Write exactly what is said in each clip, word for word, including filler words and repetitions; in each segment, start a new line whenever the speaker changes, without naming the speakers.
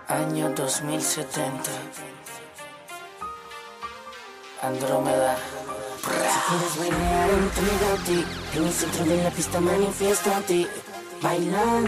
Año dos mil setenta. Andrómeda.
Si quieres bailar, entrégate. En el centro de la pista manifiéstate. Bailando.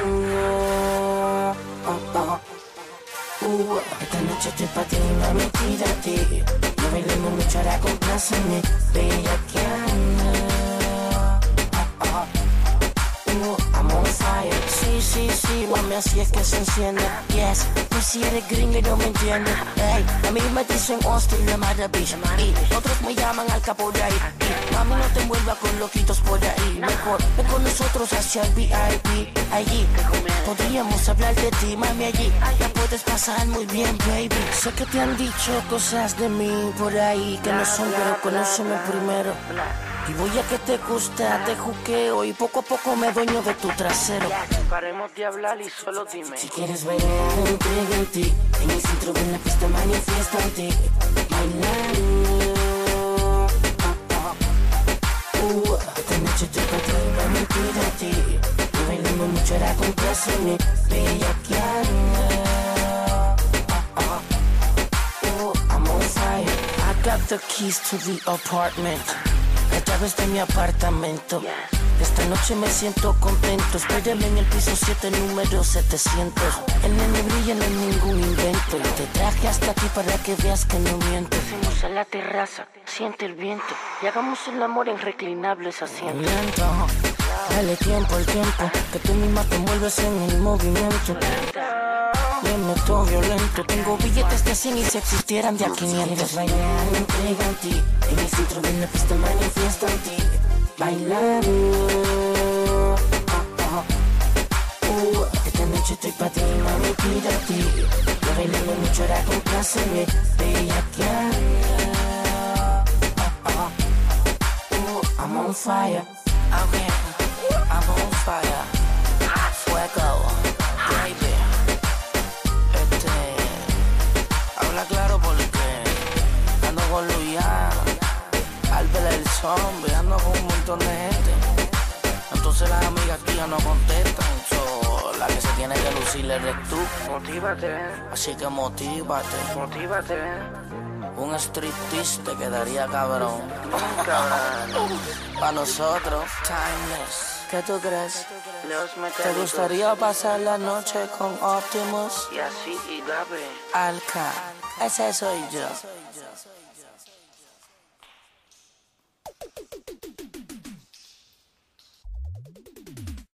Oh, oh. Uh, esta noche estoy pa' ti, mami, tírate. No bailemos mucho, ahora compláceme. Bellaqueando. Oh, oh. Uh, I'm on fire. Sí, sí, sí, mami, así es que se enciende. Yes, pues si eres gringo y no me entiendes. Hey, a mí me dicen Austin la maravilla. Y otros me llaman al capo de ahí. Y, mami, no te envuelvas con loquitos por ahí. Mejor ven con nosotros hacia el V I P. Allí podríamos hablar de ti, mami, allí la puedes pasar muy bien, baby. Sé que te han dicho cosas de mí por ahí que no son, pero conóceme primero. Y voy a que te gusta, te juqueo y poco a poco me dueño de tu trasero.
Paremos de hablar y solo dime.
Si quieres bailar, entrégate. En el centro de la pista manifiéstate. Bailando. Oh, oh. Uh, esta noche estoy pa' ti, mami, cuídate. No bailemos mucho, ahora compláceme. Bellaqueando. Oh, oh. Uh, I'm on fire.
I got the keys to the apartment. Las llaves de mi apartamento. Esta noche me siento contento. Espérame en el piso siete, número setecientos. El nene brilla, no hay ningún invento. Y te traje hasta aquí para que veas que no miento. Fuimos a la terraza, siente el viento. Y hagamos el amor en reclinables asientos.
Lento, dale tiempo al tiempo, que tú misma te envuelves en el movimiento. Me meto violento, tengo billetes de cien y si existieran de a quinientos. Bailar, entrégate, en el centro de la pista manifiéstate. Bailando. Oh, oh. Uh, esta noche estoy pa' ti, mami, cuídate. No bailemos mucho, ahora compláceme. Bellaqueando. Oh, oh. Uh, I'm on fire.
Okay, I'm on fire. Hot fuego, baby. Este, habla claro porque ando con Luyan, Albert el zombie, ando con un montón de gente. Entonces las amigas aquí ya no contestan, so, la que se tiene que lucir eres tú. Motívate, así que motívate, motívate. Un striptease te quedaría cabrón. Cabrón. Pa' nosotros, timeless. ¿Qué tú crees? ¿Te gustaría pasar la noche con Optimus? Y así, y Gabe. Alka, ese soy yo.